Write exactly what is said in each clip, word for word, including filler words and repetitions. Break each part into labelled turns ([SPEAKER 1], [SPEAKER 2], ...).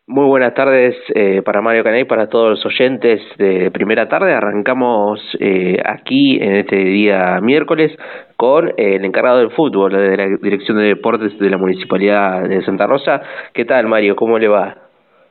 [SPEAKER 1] Muy buenas tardes eh, para Mario Canay, para todos los oyentes de Primera Tarde. Arrancamos eh, aquí en este día miércoles con eh, el encargado del fútbol de la Dirección de Deportes de la Municipalidad de Santa Rosa. ¿Qué tal, Mario? ¿Cómo le va?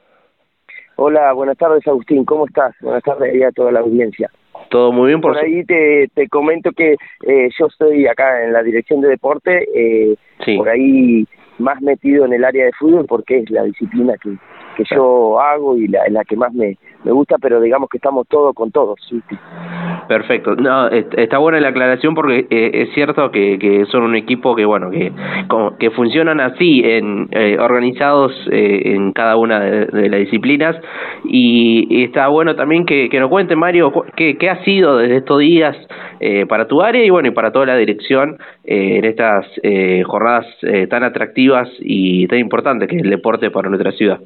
[SPEAKER 2] Hola, buenas tardes, Agustín. ¿Cómo estás? Buenas tardes a toda la audiencia.
[SPEAKER 1] ¿Todo muy bien? Por,
[SPEAKER 2] por ahí te, te comento que eh, yo estoy acá en la Dirección de Deporte, eh,
[SPEAKER 1] sí.
[SPEAKER 2] por ahí más metido en el área de fútbol porque es la disciplina que, que yo hago y la, la que más me, me gusta, pero digamos que estamos todos con todos. ¿Sí?
[SPEAKER 1] Perfecto. No, está buena la aclaración porque eh, es cierto que, que son un equipo que bueno que como, que funcionan así, en eh, organizados eh, en cada una de, de las disciplinas y, y está bueno también que, que nos cuente, Mario, qué, qué ha sido desde estos días eh, para tu área y bueno y para toda la dirección eh, en estas eh, jornadas eh, tan atractivas y tan importantes que es el deporte para nuestra ciudad.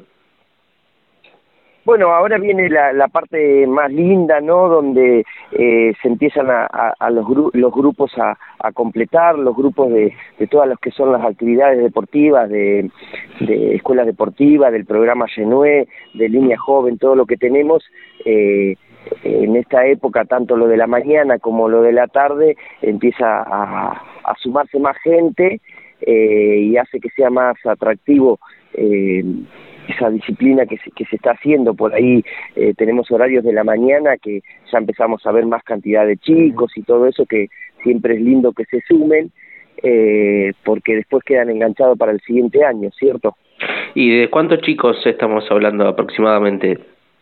[SPEAKER 2] Bueno, ahora viene la, la parte más linda, ¿no? Donde eh, se empiezan a, a, a los, gru los grupos a, a completar, los grupos de, de todas las que son las actividades deportivas, de, de escuelas deportivas, del programa Genue, de Línea Joven, todo lo que tenemos. Eh, en esta época, tanto lo de la mañana como lo de la tarde, empieza a, a sumarse más gente eh, y hace que sea más atractivo eh, esa disciplina que se, que se está haciendo. Por ahí eh, tenemos horarios de la mañana que ya empezamos a ver más cantidad de chicos y todo eso, que siempre es lindo que se sumen, eh, porque después quedan enganchados para el siguiente año, ¿cierto?
[SPEAKER 1] ¿Y de cuántos chicos estamos hablando aproximadamente?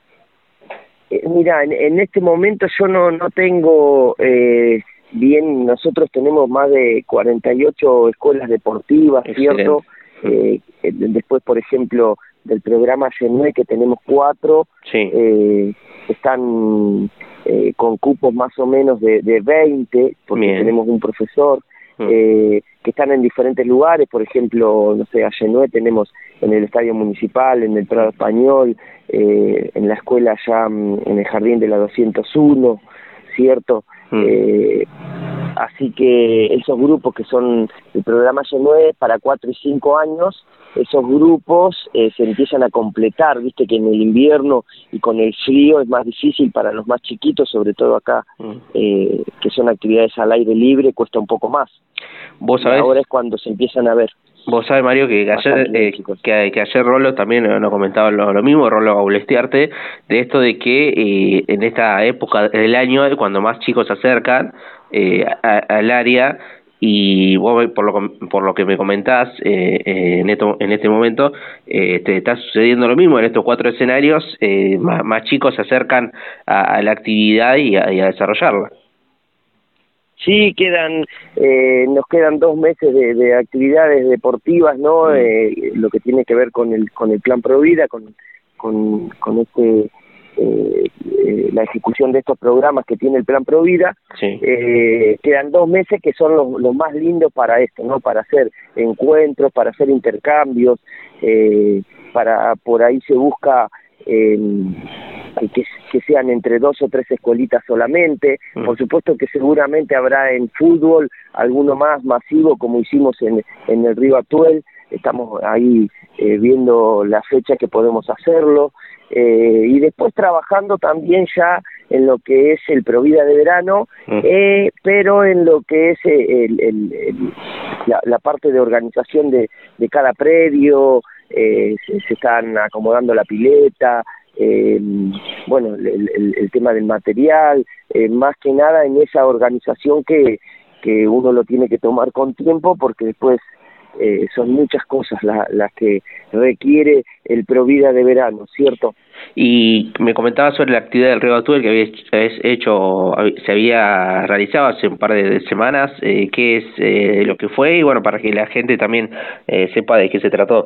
[SPEAKER 2] Eh, mira, en, en este momento yo no, no tengo eh, bien, nosotros tenemos más de cuarenta y ocho escuelas deportivas, ¿cierto? Eh, después, por ejemplo, del programa Genue, que tenemos cuatro,
[SPEAKER 1] sí.
[SPEAKER 2] eh, están eh, con cupos más o menos de, de veinte, porque Bien. tenemos un profesor, mm. eh, que están en diferentes lugares. Por ejemplo, no sé, a Genue tenemos en el Estadio Municipal, en el Prado Español, eh, en la escuela allá en el Jardín de la doscientos uno, ¿cierto? Mm. Eh, así que esos grupos que son el programa Genue para cuatro y cinco años, esos grupos eh, se empiezan a completar, viste que en el invierno y con el frío es más difícil para los más chiquitos, sobre todo acá, mm. eh, que son actividades al aire libre, cuesta un poco más.
[SPEAKER 1] ¿Vos sabés?
[SPEAKER 2] Ahora es cuando se empiezan a ver.
[SPEAKER 1] Vos sabés, Mario, que ayer, eh, que, que ayer Rolo también nos comentaba lo, lo mismo, Rolo Gaulestiarte, de esto de que eh, en esta época del año, cuando más chicos se acercan eh, a, al área, y vos por lo, por lo que me comentás eh, eh, en, esto, en este momento, eh, te está sucediendo lo mismo en estos cuatro escenarios, eh, más, más chicos se acercan a, a la actividad y a, y a desarrollarla.
[SPEAKER 2] Sí, quedan, eh, nos quedan dos meses de, de actividades deportivas, ¿no? Mm. Eh, lo que tiene que ver con el con el Plan Provida, con con, con este eh, eh, la ejecución de estos programas que tiene el Plan Provida. Sí. Eh, quedan dos meses que son los, los más lindos para esto, ¿no? Para hacer encuentros, para hacer intercambios, eh, para por ahí se busca eh, que, que sean entre dos o tres escuelitas solamente. Mm. Por supuesto que seguramente habrá en fútbol alguno más masivo, como hicimos en, en el Río Atuel. Estamos ahí eh, viendo la fecha que podemos hacerlo, eh, y después trabajando también ya en lo que es el Provida de verano, mm. eh, pero en lo que es el, el, el, la, la parte de organización de, de cada predio. eh, se, se están acomodando la pileta, Eh, bueno, el, el, el tema del material, eh, más que nada en esa organización que, que uno lo tiene que tomar con tiempo, porque después eh, son muchas cosas la, las que requiere el Provida de verano, ¿cierto?
[SPEAKER 1] Y me comentabas sobre la actividad del Río Atuel que habías, habías hecho, se había realizado hace un par de semanas, eh, ¿qué es eh, lo que fue? Y bueno, para que la gente también eh, sepa de qué se trató.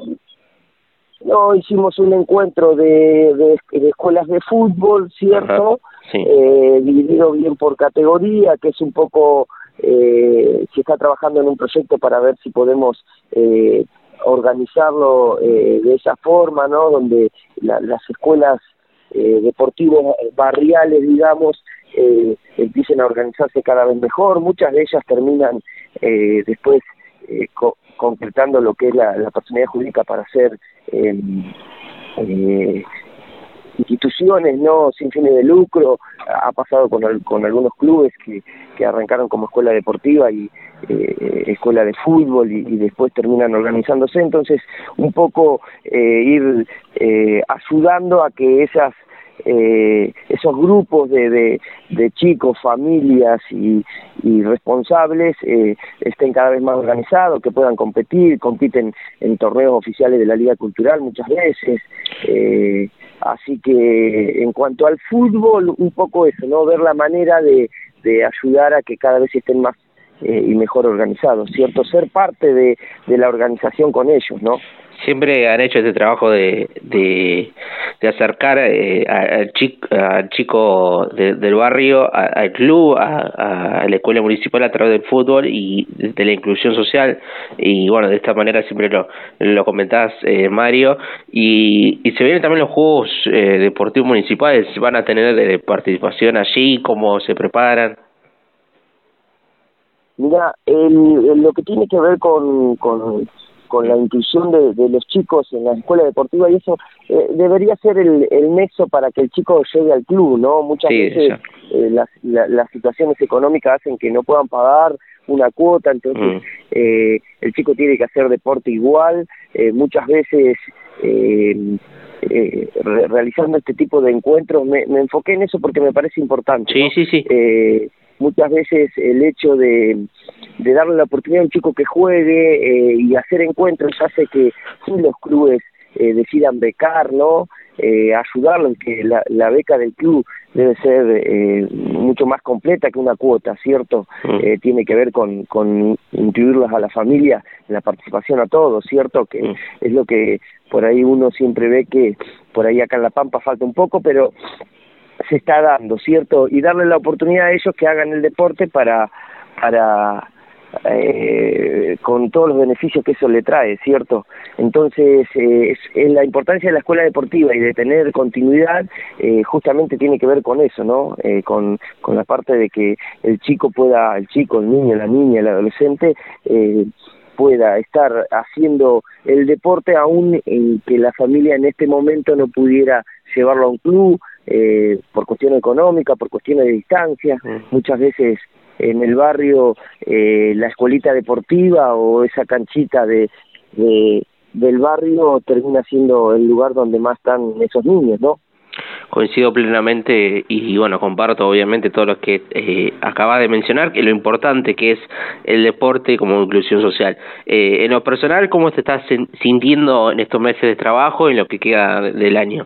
[SPEAKER 2] No, hicimos un encuentro de, de, de escuelas de fútbol, ¿cierto? Ajá, sí. eh, dividido bien por categoría, que es un poco, eh, se está trabajando en un proyecto para ver si podemos eh, organizarlo eh, de esa forma, ¿no? Donde la, las escuelas eh, deportivas barriales, digamos, eh, empiecen a organizarse cada vez mejor. Muchas de ellas terminan eh, después eh, co concretando lo que es la, la personalidad jurídica para hacer eh, eh, instituciones no sin fines de lucro. Ha pasado con, con algunos clubes que, que arrancaron como escuela deportiva y eh, escuela de fútbol y, y después terminan organizándose. Entonces un poco eh, ir eh, ayudando a que esas eh, esos grupos de, de, de chicos, familias y, y responsables eh, estén cada vez más organizados, que puedan competir, compiten en torneos oficiales de la Liga Cultural muchas veces. eh, Así que en cuanto al fútbol, un poco eso, ¿no? Ver la manera de, de ayudar a que cada vez estén más eh, y mejor organizados, ¿cierto? Ser parte de, de la organización con ellos, ¿no?
[SPEAKER 1] Siempre han hecho este trabajo de de, de acercar eh, al chico, al chico de, del barrio a, al club, a, a la escuela municipal a través del fútbol y de la inclusión social. Y bueno, de esta manera siempre lo, lo comentás, eh, Mario. Y, y se vienen también los Juegos eh, Deportivos Municipales. ¿Van a tener eh, participación allí? ¿Cómo se preparan?
[SPEAKER 2] Mira, el, el, lo que tiene que ver con... con... con la inclusión de, de los chicos en la escuela deportiva y eso eh, debería ser el, el nexo para que el chico llegue al club, ¿no? Muchas
[SPEAKER 1] sí,
[SPEAKER 2] veces eh, las, la, las situaciones económicas hacen que no puedan pagar una cuota, entonces mm. eh, el chico tiene que hacer deporte igual, eh, muchas veces eh, eh, re realizando este tipo de encuentros, me, me enfoqué en eso porque me parece importante,
[SPEAKER 1] sí,
[SPEAKER 2] ¿no?
[SPEAKER 1] sí, sí.
[SPEAKER 2] Eh, muchas veces el hecho de, de darle la oportunidad a un chico que juegue eh, y hacer encuentros hace que sí, los clubes eh, decidan becar, ¿no? Eh, ayudarlo, que la, la beca del club debe ser eh, mucho más completa que una cuota, ¿cierto? Mm. Eh, tiene que ver con, con incluirlas a la familia en la participación a todos, ¿cierto? Que mm. es lo que por ahí uno siempre ve que por ahí acá en La Pampa falta un poco, pero se está dando, ¿cierto? Y darle la oportunidad a ellos que hagan el deporte para para eh, con todos los beneficios que eso le trae, ¿cierto? Entonces, eh, es, es la importancia de la escuela deportiva y de tener continuidad, eh, justamente tiene que ver con eso, ¿no? Eh, con, con la parte de que el chico pueda, el chico, el niño, la niña, el adolescente, eh, pueda estar haciendo el deporte aún en que la familia en este momento no pudiera llevarlo a un club, eh, por cuestión económica, por cuestiones de distancia. Mm. Muchas veces en el barrio eh, la escuelita deportiva o esa canchita de, de del barrio termina siendo el lugar donde más están esos niños, ¿no?
[SPEAKER 1] Coincido plenamente y bueno, comparto obviamente todo lo que eh, acabas de mencionar, que lo importante que es el deporte como inclusión social. Eh, en lo personal, ¿cómo te estás sintiendo en estos meses de trabajo y en lo que queda del año?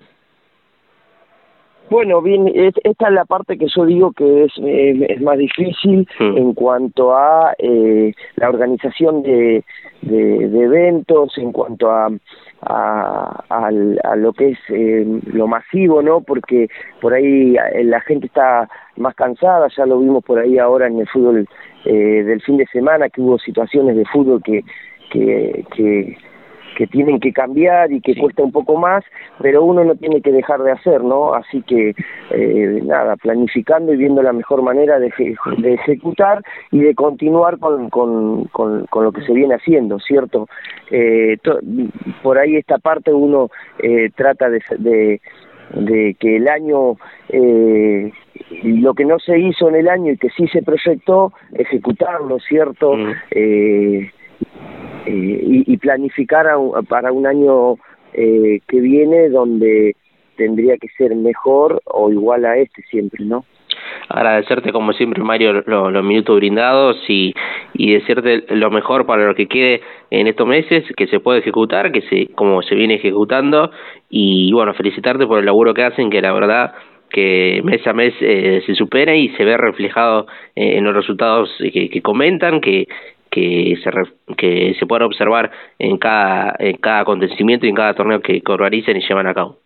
[SPEAKER 2] Bueno, bien, es, esta es la parte que yo digo que es, eh, es más difícil mm. en cuanto a eh, la organización de, de, de eventos, en cuanto a a, a, a lo que es eh, lo masivo, ¿no? Porque por ahí la gente está más cansada, ya lo vimos por ahí ahora en el fútbol eh, del fin de semana, que hubo situaciones de fútbol que que, que que tienen que cambiar y que sí. cuesta un poco más, pero uno no tiene que dejar de hacer, ¿no? Así que, eh, nada, planificando y viendo la mejor manera de, de ejecutar y de continuar con, con, con, con lo que se viene haciendo, ¿cierto? Eh, to, por ahí esta parte uno eh, trata de, de, de que el año, eh, lo que no se hizo en el año y que sí se proyectó, ejecutarlo, ¿cierto? Mm. Eh, Eh, y, y planificar a un, para un año eh, que viene donde tendría que ser mejor o igual a este siempre, ¿no?
[SPEAKER 1] Agradecerte como siempre, Mario, los, los minutos brindados y, y desearte lo mejor para lo que quede en estos meses, que se pueda ejecutar, que se como se viene ejecutando y bueno, felicitarte por el laburo que hacen, que la verdad que mes a mes eh, se supera y se ve reflejado eh, en los resultados que, que comentan, que que se re, que se puedan observar en cada en cada acontecimiento y en cada torneo que, que organizan y llevan a cabo.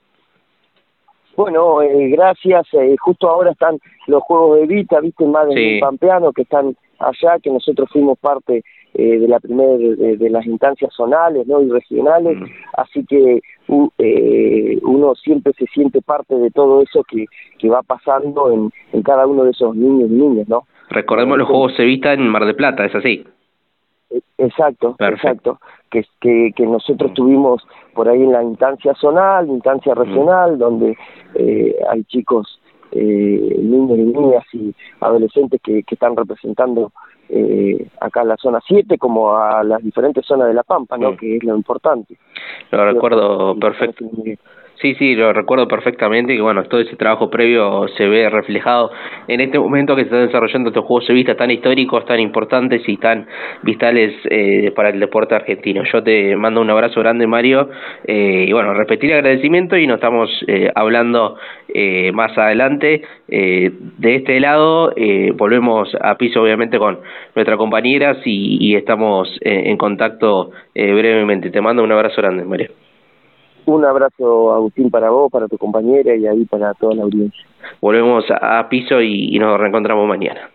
[SPEAKER 2] Bueno, eh, gracias. Eh, justo ahora están los Juegos de Vita, viste, más de sí. Pampeano, que están allá, que nosotros fuimos parte eh, de la primera de, de las instancias zonales, ¿no? Y regionales, mm. así que uh, eh, uno siempre se siente parte de todo eso que, que va pasando en, en cada uno de esos niños y niñas, ¿no?
[SPEAKER 1] Recordemos los Juegos Evita en Mar del Plata, ¿es así?
[SPEAKER 2] Exacto,
[SPEAKER 1] Perfecto.
[SPEAKER 2] exacto. Que, que, que nosotros tuvimos por ahí en la instancia zonal, instancia regional, mm. donde eh, hay chicos, eh, niños y niñas y adolescentes que, que están representando eh, acá en la zona siete como a las diferentes zonas de La Pampa, ¿no? Mm. Que es lo importante.
[SPEAKER 1] Lo recuerdo perfecto. Sí, sí, lo recuerdo perfectamente, que bueno, todo ese trabajo previo se ve reflejado en este momento que se están desarrollando estos Juegos de Vista tan históricos, tan importantes y tan vitales eh, para el deporte argentino. Yo te mando un abrazo grande, Mario, eh, y bueno, repetir el agradecimiento y nos estamos eh, hablando eh, más adelante. Eh, de este lado, eh, volvemos a piso obviamente con nuestras compañeras y, y estamos eh, en contacto eh, brevemente. Te mando un abrazo grande, Mario.
[SPEAKER 2] Un abrazo, Agustín, para vos, para tu compañera y ahí para toda la audiencia.
[SPEAKER 1] Volvemos a piso y, y nos reencontramos mañana.